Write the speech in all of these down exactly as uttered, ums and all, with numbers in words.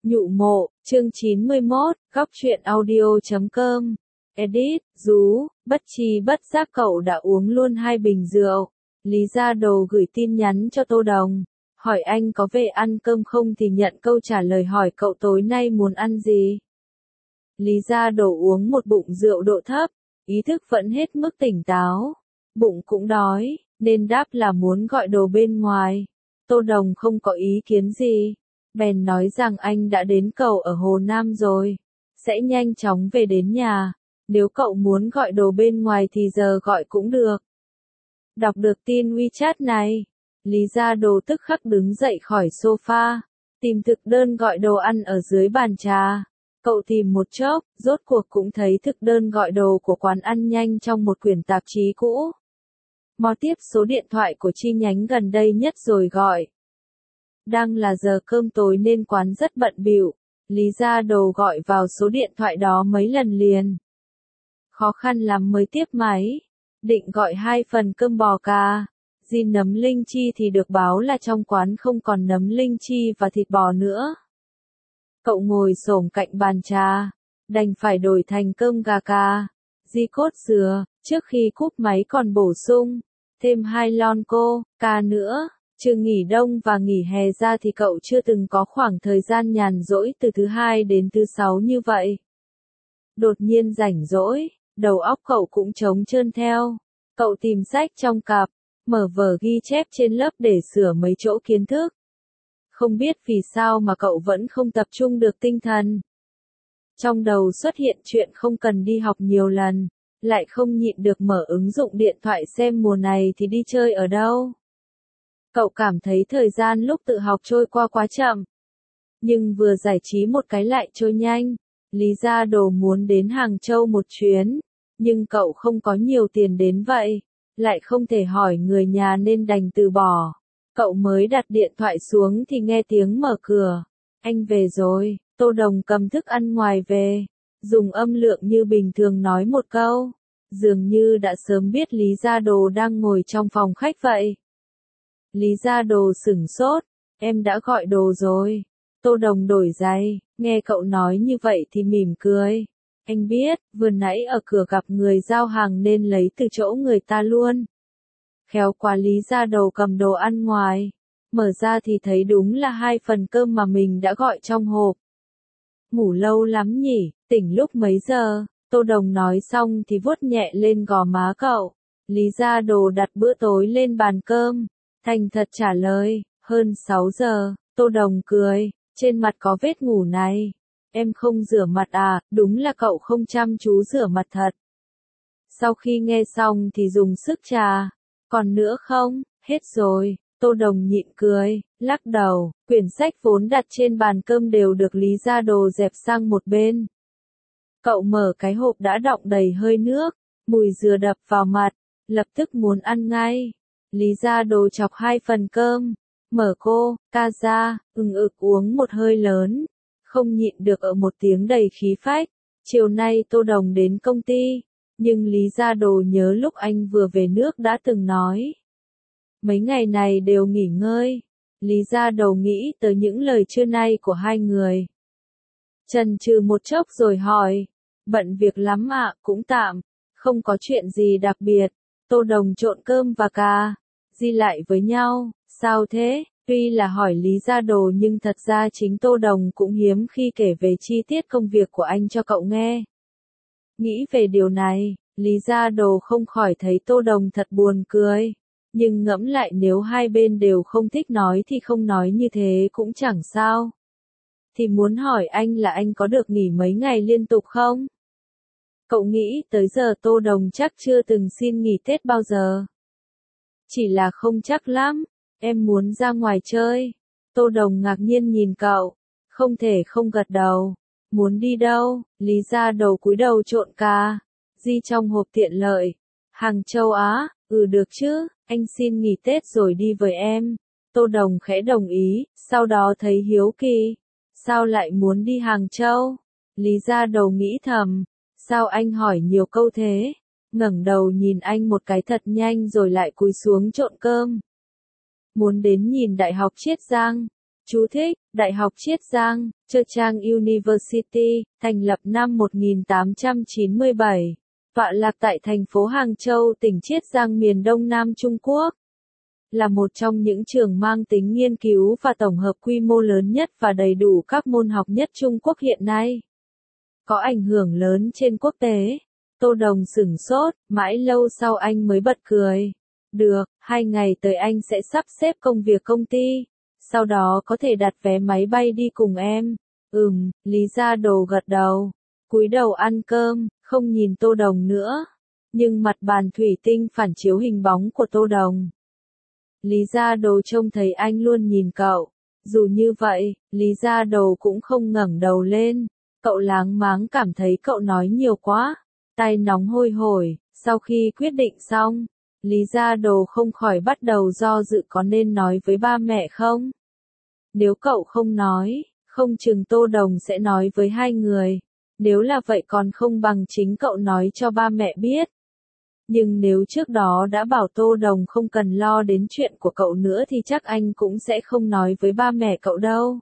Nhụ mộ, chương chín mươi mốt, góc truyện audio chấm com. Edit, rú, bất tri bất giác cậu đã uống luôn hai bình rượu. Lý Gia Đồ gửi tin nhắn cho Tô Đồng, hỏi anh có về ăn cơm không thì nhận câu trả lời hỏi cậu tối nay muốn ăn gì. Lý Gia Đồ uống một bụng rượu độ thấp, ý thức vẫn hết mức tỉnh táo, bụng cũng đói, nên đáp là muốn gọi đồ bên ngoài. Tô Đồng không có ý kiến gì, bèn nói rằng anh đã đến cầu ở Hồ Nam rồi, sẽ nhanh chóng về đến nhà, nếu cậu muốn gọi đồ bên ngoài thì giờ gọi cũng được. Đọc được tin WeChat này, Lý Gia Đồ tức khắc đứng dậy khỏi sofa, tìm thực đơn gọi đồ ăn ở dưới bàn trà. Cậu tìm một chốc, rốt cuộc cũng thấy thực đơn gọi đồ của quán ăn nhanh trong một quyển tạp chí cũ. Mò tiếp số điện thoại của chi nhánh gần đây nhất rồi gọi. Đang là giờ cơm tối nên quán rất bận bịu, Lý Gia Đồ gọi vào số điện thoại đó mấy lần liền. Khó khăn lắm mới tiếp máy, định gọi hai phần cơm bò cà, ri nấm linh chi thì được báo là trong quán không còn nấm linh chi và thịt bò nữa. Cậu ngồi xổm cạnh bàn trà, đành phải đổi thành cơm gà cà, ri cốt dừa, trước khi cúp máy còn bổ sung thêm hai lon cô, ca nữa. Trừ nghỉ đông và nghỉ hè ra thì cậu chưa từng có khoảng thời gian nhàn rỗi từ thứ hai đến thứ sáu như vậy. Đột nhiên rảnh rỗi, đầu óc cậu cũng trống trơn theo. Cậu tìm sách trong cặp, mở vở ghi chép trên lớp để sửa mấy chỗ kiến thức. Không biết vì sao mà cậu vẫn không tập trung được tinh thần. Trong đầu xuất hiện chuyện không cần đi học nhiều lần, lại không nhịn được mở ứng dụng điện thoại xem mùa này thì đi chơi ở đâu. Cậu cảm thấy thời gian lúc tự học trôi qua quá chậm. Nhưng vừa giải trí một cái lại trôi nhanh. Lý Gia Đồ muốn đến Hàng Châu một chuyến, nhưng cậu không có nhiều tiền đến vậy, lại không thể hỏi người nhà nên đành từ bỏ. Cậu mới đặt điện thoại xuống thì nghe tiếng mở cửa. Anh về rồi, Tô Đồng cầm thức ăn ngoài về, dùng âm lượng như bình thường nói một câu, dường như đã sớm biết Lý Gia Đồ đang ngồi trong phòng khách vậy. Lý Gia Đồ sửng sốt, em đã gọi đồ rồi. Tô Đồng đổi giày, nghe cậu nói như vậy thì mỉm cười. Anh biết, vừa nãy ở cửa gặp người giao hàng nên lấy từ chỗ người ta luôn. Khéo quá Lý Gia Đồ cầm đồ ăn ngoài, mở ra thì thấy đúng là hai phần cơm mà mình đã gọi trong hộp. Ngủ lâu lắm nhỉ, tỉnh lúc mấy giờ? Tô Đồng nói xong thì vuốt nhẹ lên gò má cậu. Lý Gia Đồ đặt bữa tối lên bàn cơm, thành thật trả lời, hơn sáu giờ. Tô Đồng cười, trên mặt có vết ngủ này. Em không rửa mặt à, đúng là cậu không chăm chú rửa mặt thật. Sau khi nghe xong thì dùng sức trà. Còn nữa không? Hết rồi. Tô Đồng nhịn cười, lắc đầu, quyển sách vốn đặt trên bàn cơm đều được Lý Gia Đồ dẹp sang một bên. Cậu mở cái hộp đã đọng đầy hơi nước, mùi dừa đập vào mặt, lập tức muốn ăn ngay. Lý Gia Đồ chọc hai phần cơm, mở cô, ca ra, ừng ực uống một hơi lớn, không nhịn được ở một tiếng đầy khí phách. Chiều nay Tô Đồng đến công ty, nhưng Lý Gia Đồ nhớ lúc anh vừa về nước đã từng nói. Mấy ngày này đều nghỉ ngơi. Lý Gia Đồ nghĩ tới những lời trưa nay của hai người. Chần chừ một chốc rồi hỏi, bận việc lắm ạ, cũng tạm, không có chuyện gì đặc biệt. Tô Đồng trộn cơm và cà, ri lại với nhau, sao thế? Tuy là hỏi Lý Gia Đồ nhưng thật ra chính Tô Đồng cũng hiếm khi kể về chi tiết công việc của anh cho cậu nghe. Nghĩ về điều này, Lý Gia Đồ không khỏi thấy Tô Đồng thật buồn cười. Nhưng ngẫm lại nếu hai bên đều không thích nói thì không nói như thế cũng chẳng sao. Thì muốn hỏi anh là anh có được nghỉ mấy ngày liên tục không? Cậu nghĩ tới giờ Tô Đồng chắc chưa từng xin nghỉ Tết bao giờ. Chỉ là không chắc lắm, em muốn ra ngoài chơi. Tô Đồng ngạc nhiên nhìn cậu, không thể không gật đầu. Muốn đi đâu? Lý Gia Đồ cúi đầu trộn cà, ri trong hộp tiện lợi. Hàng Châu Á, ừ được chứ, anh xin nghỉ Tết rồi đi với em. Tô Đồng khẽ đồng ý, sau đó thấy hiếu kỳ. Sao lại muốn đi Hàng Châu? Lý Gia Đồ nghĩ thầm, sao anh hỏi nhiều câu thế? Ngẩng đầu nhìn anh một cái thật nhanh rồi lại cúi xuống trộn cơm. Muốn đến nhìn Đại học Chiết Giang. Chú thích, Đại học Chiết Giang, Chơ Trang University, thành lập năm một nghìn tám trăm chín mươi bảy, tọa lạc tại thành phố Hàng Châu, tỉnh Chiết Giang miền Đông Nam Trung Quốc. Là một trong những trường mang tính nghiên cứu và tổng hợp quy mô lớn nhất và đầy đủ các môn học nhất Trung Quốc hiện nay. Có ảnh hưởng lớn trên quốc tế. Tô Đồng sửng sốt, mãi lâu sau anh mới bật cười. Được, hai ngày tới anh sẽ sắp xếp công việc công ty. Sau đó có thể đặt vé máy bay đi cùng em. Ừm, Lý Gia Đồ gật đầu. Cúi đầu ăn cơm, không nhìn Tô Đồng nữa. Nhưng mặt bàn thủy tinh phản chiếu hình bóng của Tô Đồng. Lý Gia Đồ trông thấy anh luôn nhìn cậu. Dù như vậy, Lý Gia Đồ cũng không ngẩng đầu lên. Cậu láng máng cảm thấy cậu nói nhiều quá. Tai nóng hôi hổi, sau khi quyết định xong. Lý Gia Đồ không khỏi bắt đầu do dự có nên nói với ba mẹ không? Nếu cậu không nói, không chừng Tô Đồng sẽ nói với hai người. Nếu là vậy còn không bằng chính cậu nói cho ba mẹ biết. Nhưng nếu trước đó đã bảo Tô Đồng không cần lo đến chuyện của cậu nữa thì chắc anh cũng sẽ không nói với ba mẹ cậu đâu.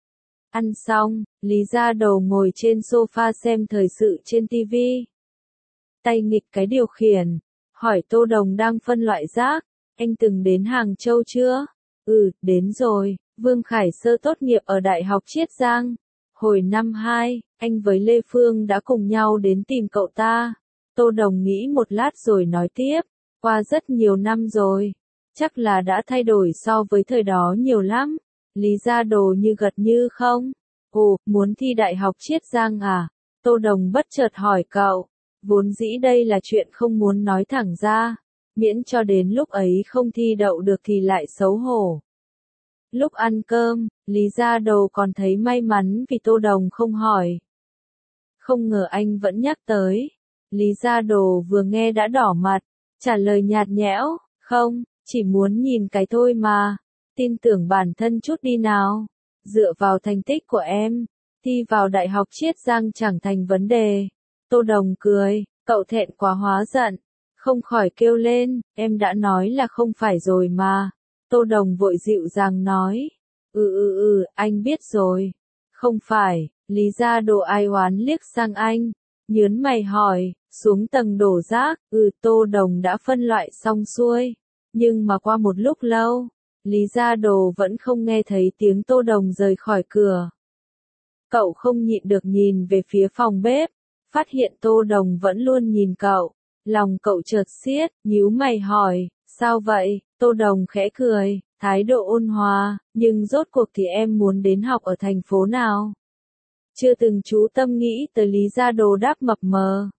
Ăn xong, Lý Gia Đồ ngồi trên sofa xem thời sự trên ti vi. Tay nghịch cái điều khiển. Hỏi Tô Đồng đang phân loại rác. Anh từng đến Hàng Châu chưa? Ừ, đến rồi. Vương Khải Sơ tốt nghiệp ở Đại học Chiết Giang. Hồi năm hai, anh với Lê Phương đã cùng nhau đến tìm cậu ta. Tô Đồng nghĩ một lát rồi nói tiếp. Qua rất nhiều năm rồi. Chắc là đã thay đổi so với thời đó nhiều lắm. Lý Gia Đồ như gật như không. Ồ, muốn thi Đại học Chiết Giang à? Tô Đồng bất chợt hỏi cậu. Vốn dĩ đây là chuyện không muốn nói thẳng ra. Miễn cho đến lúc ấy không thi đậu được thì lại xấu hổ. Lúc ăn cơm, Lý Gia Đồ còn thấy may mắn vì Tô Đồng không hỏi. Không ngờ anh vẫn nhắc tới. Lý Gia Đồ vừa nghe đã đỏ mặt, trả lời nhạt nhẽo, không, chỉ muốn nhìn cái thôi mà. Tin tưởng bản thân chút đi nào. Dựa vào thành tích của em, thi vào Đại học Chiết Giang chẳng thành vấn đề. Tô Đồng cười, cậu thẹn quá hóa giận. Không khỏi kêu lên, em đã nói là không phải rồi mà. Tô Đồng vội dịu dàng nói. Ừ ừ ừ, anh biết rồi. Không phải, Lý Gia Đồ ai oán liếc sang anh. Nhớn mày hỏi, xuống tầng đổ rác, ừ Tô Đồng đã phân loại xong xuôi. Nhưng mà qua một lúc lâu, Lý Gia Đồ vẫn không nghe thấy tiếng Tô Đồng rời khỏi cửa. Cậu không nhịn được nhìn về phía phòng bếp, phát hiện Tô Đồng vẫn luôn nhìn cậu. Lòng cậu chợt xiết, nhíu mày hỏi, sao vậy? Tô Đồng khẽ cười, thái độ ôn hòa, nhưng rốt cuộc thì em muốn đến học ở thành phố nào? Chưa từng chú tâm nghĩ tới Lý Gia Đồ đáp mập mờ.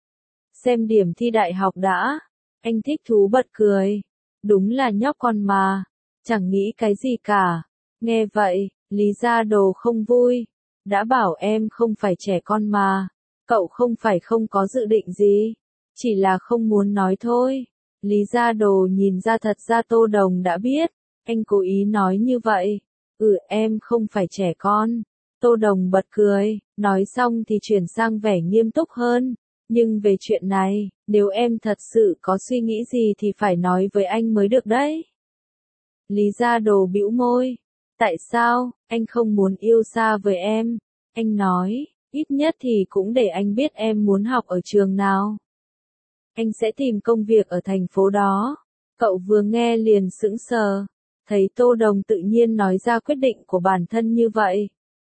Xem điểm thi đại học đã. Anh thích thú bật cười. Đúng là nhóc con mà. Chẳng nghĩ cái gì cả. Nghe vậy, Lý Gia Đồ không vui. Đã bảo em không phải trẻ con mà. Cậu không phải không có dự định gì. Chỉ là không muốn nói thôi. Lý Gia Đồ nhìn ra thật ra Tô Đồng đã biết. Anh cố ý nói như vậy. Ừ em không phải trẻ con. Tô Đồng bật cười, nói xong thì chuyển sang vẻ nghiêm túc hơn. Nhưng về chuyện này, nếu em thật sự có suy nghĩ gì thì phải nói với anh mới được đấy. Lý Gia Đồ bĩu môi. Tại sao, anh không muốn yêu xa với em? Anh nói, ít nhất thì cũng để anh biết em muốn học ở trường nào. Anh sẽ tìm công việc ở thành phố đó. Cậu vừa nghe liền sững sờ. Thấy Tô Đồng tự nhiên nói ra quyết định của bản thân như vậy.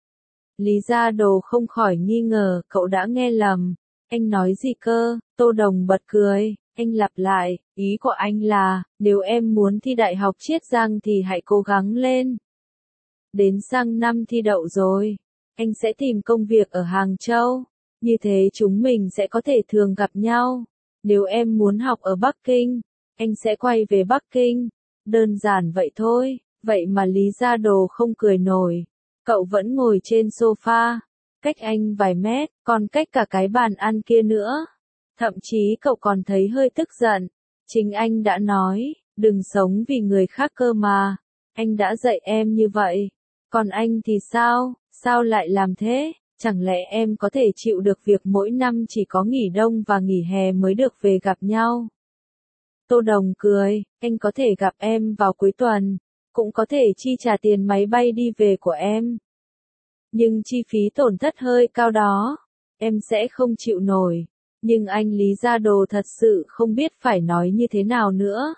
Lý Gia Đồ không khỏi nghi ngờ cậu đã nghe lầm. Anh nói gì cơ? Tô Đồng bật cười. Anh lặp lại, ý của anh là, nếu em muốn thi Đại học Chiết Giang thì hãy cố gắng lên. Đến sang năm thi đậu rồi, anh sẽ tìm công việc ở Hàng Châu. Như thế chúng mình sẽ có thể thường gặp nhau. Nếu em muốn học ở Bắc Kinh, anh sẽ quay về Bắc Kinh. Đơn giản vậy thôi. Vậy mà Lý Gia Đồ không cười nổi. Cậu vẫn ngồi trên sofa, cách anh vài mét, còn cách cả cái bàn ăn kia nữa. Thậm chí cậu còn thấy hơi tức giận. Chính anh đã nói, đừng sống vì người khác cơ mà. Anh đã dạy em như vậy. Còn anh thì sao? Sao lại làm thế? Chẳng lẽ em có thể chịu được việc mỗi năm chỉ có nghỉ đông và nghỉ hè mới được về gặp nhau? Tô Đồng cười, anh có thể gặp em vào cuối tuần. cũng có thể chi trả tiền máy bay đi về của em. Nhưng chi phí tổn thất hơi cao đó, em sẽ không chịu nổi. Nhưng anh Lý Gia Đồ thật sự không biết phải nói như thế nào nữa.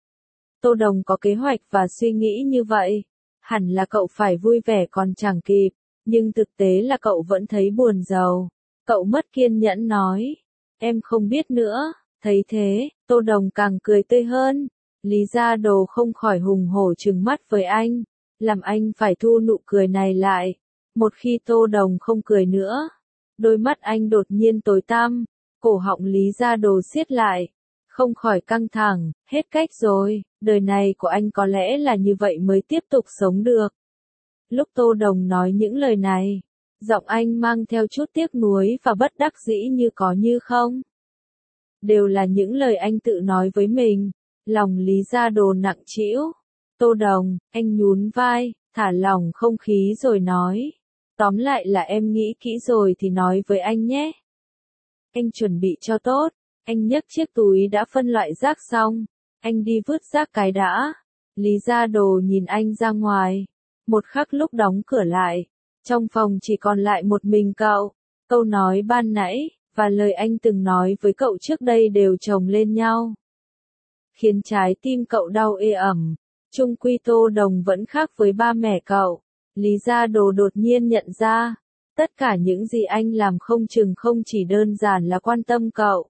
Tô Đồng có kế hoạch và suy nghĩ như vậy. Hẳn là cậu phải vui vẻ còn chẳng kịp, nhưng thực tế là cậu vẫn thấy buồn rầu. Cậu mất kiên nhẫn nói, em không biết nữa. Thấy thế, Tô Đồng càng cười tươi hơn. Lý Gia Đồ không khỏi hùng hổ trừng mắt với anh, làm anh phải thu nụ cười này lại. Một khi Tô Đồng không cười nữa, đôi mắt anh đột nhiên tối tăm, cổ họng Lý Gia Đồ siết lại, không khỏi căng thẳng, hết cách rồi, đời này của anh có lẽ là như vậy mới tiếp tục sống được. Lúc Tô Đồng nói những lời này, giọng anh mang theo chút tiếc nuối và bất đắc dĩ như có như không. Đều là những lời anh tự nói với mình, lòng Lý Gia Đồ nặng trĩu. Tô Đồng, anh nhún vai, thả lỏng không khí rồi nói. Tóm lại là em nghĩ kỹ rồi thì nói với anh nhé. Anh chuẩn bị cho tốt, anh nhấc chiếc túi đã phân loại rác xong, anh đi vứt rác cái đã. Lý Gia Đồ nhìn anh ra ngoài, một khắc lúc đóng cửa lại, trong phòng chỉ còn lại một mình cậu. Câu nói ban nãy, và lời anh từng nói với cậu trước đây đều chồng lên nhau, khiến trái tim cậu đau ê ẩm. Chung quy Tô Đồng vẫn khác với ba mẹ cậu. Lý Gia Đồ đột nhiên nhận ra, tất cả những gì anh làm không chừng không chỉ đơn giản là quan tâm cậu,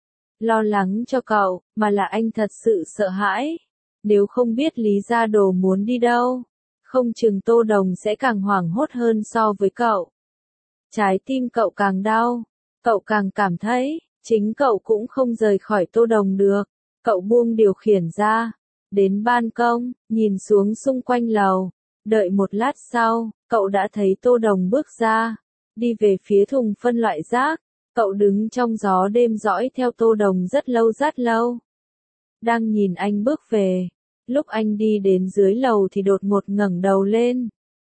lo lắng cho cậu, mà là anh thật sự sợ hãi. Nếu không biết Lý Gia Đồ muốn đi đâu, không chừng Tô Đồng sẽ càng hoảng hốt hơn so với cậu. Trái tim cậu càng đau, cậu càng cảm thấy, chính cậu cũng không rời khỏi Tô Đồng được. Cậu buông điều khiển ra, đến ban công, nhìn xuống xung quanh lầu. Đợi một lát sau, cậu đã thấy Tô Đồng bước ra, đi về phía thùng phân loại rác. Cậu đứng trong gió đêm dõi theo Tô Đồng rất lâu rất lâu. Đang nhìn anh bước về, lúc anh đi đến dưới lầu thì đột ngột ngẩng đầu lên.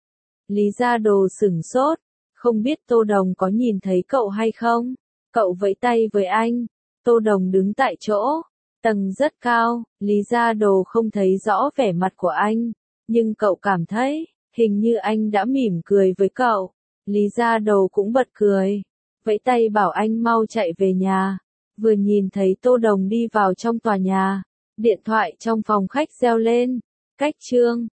Lý Gia Đồ sửng sốt, không biết Tô Đồng có nhìn thấy cậu hay không. Cậu vẫy tay với anh, Tô Đồng đứng tại chỗ, tầng rất cao, Lý Gia Đồ không thấy rõ vẻ mặt của anh, nhưng cậu cảm thấy, hình như anh đã mỉm cười với cậu. Lý Gia Đồ cũng bật cười, vẫy tay bảo anh mau chạy về nhà. Vừa nhìn thấy Tô Đồng đi vào trong tòa nhà, điện thoại trong phòng khách reo lên, cách chương.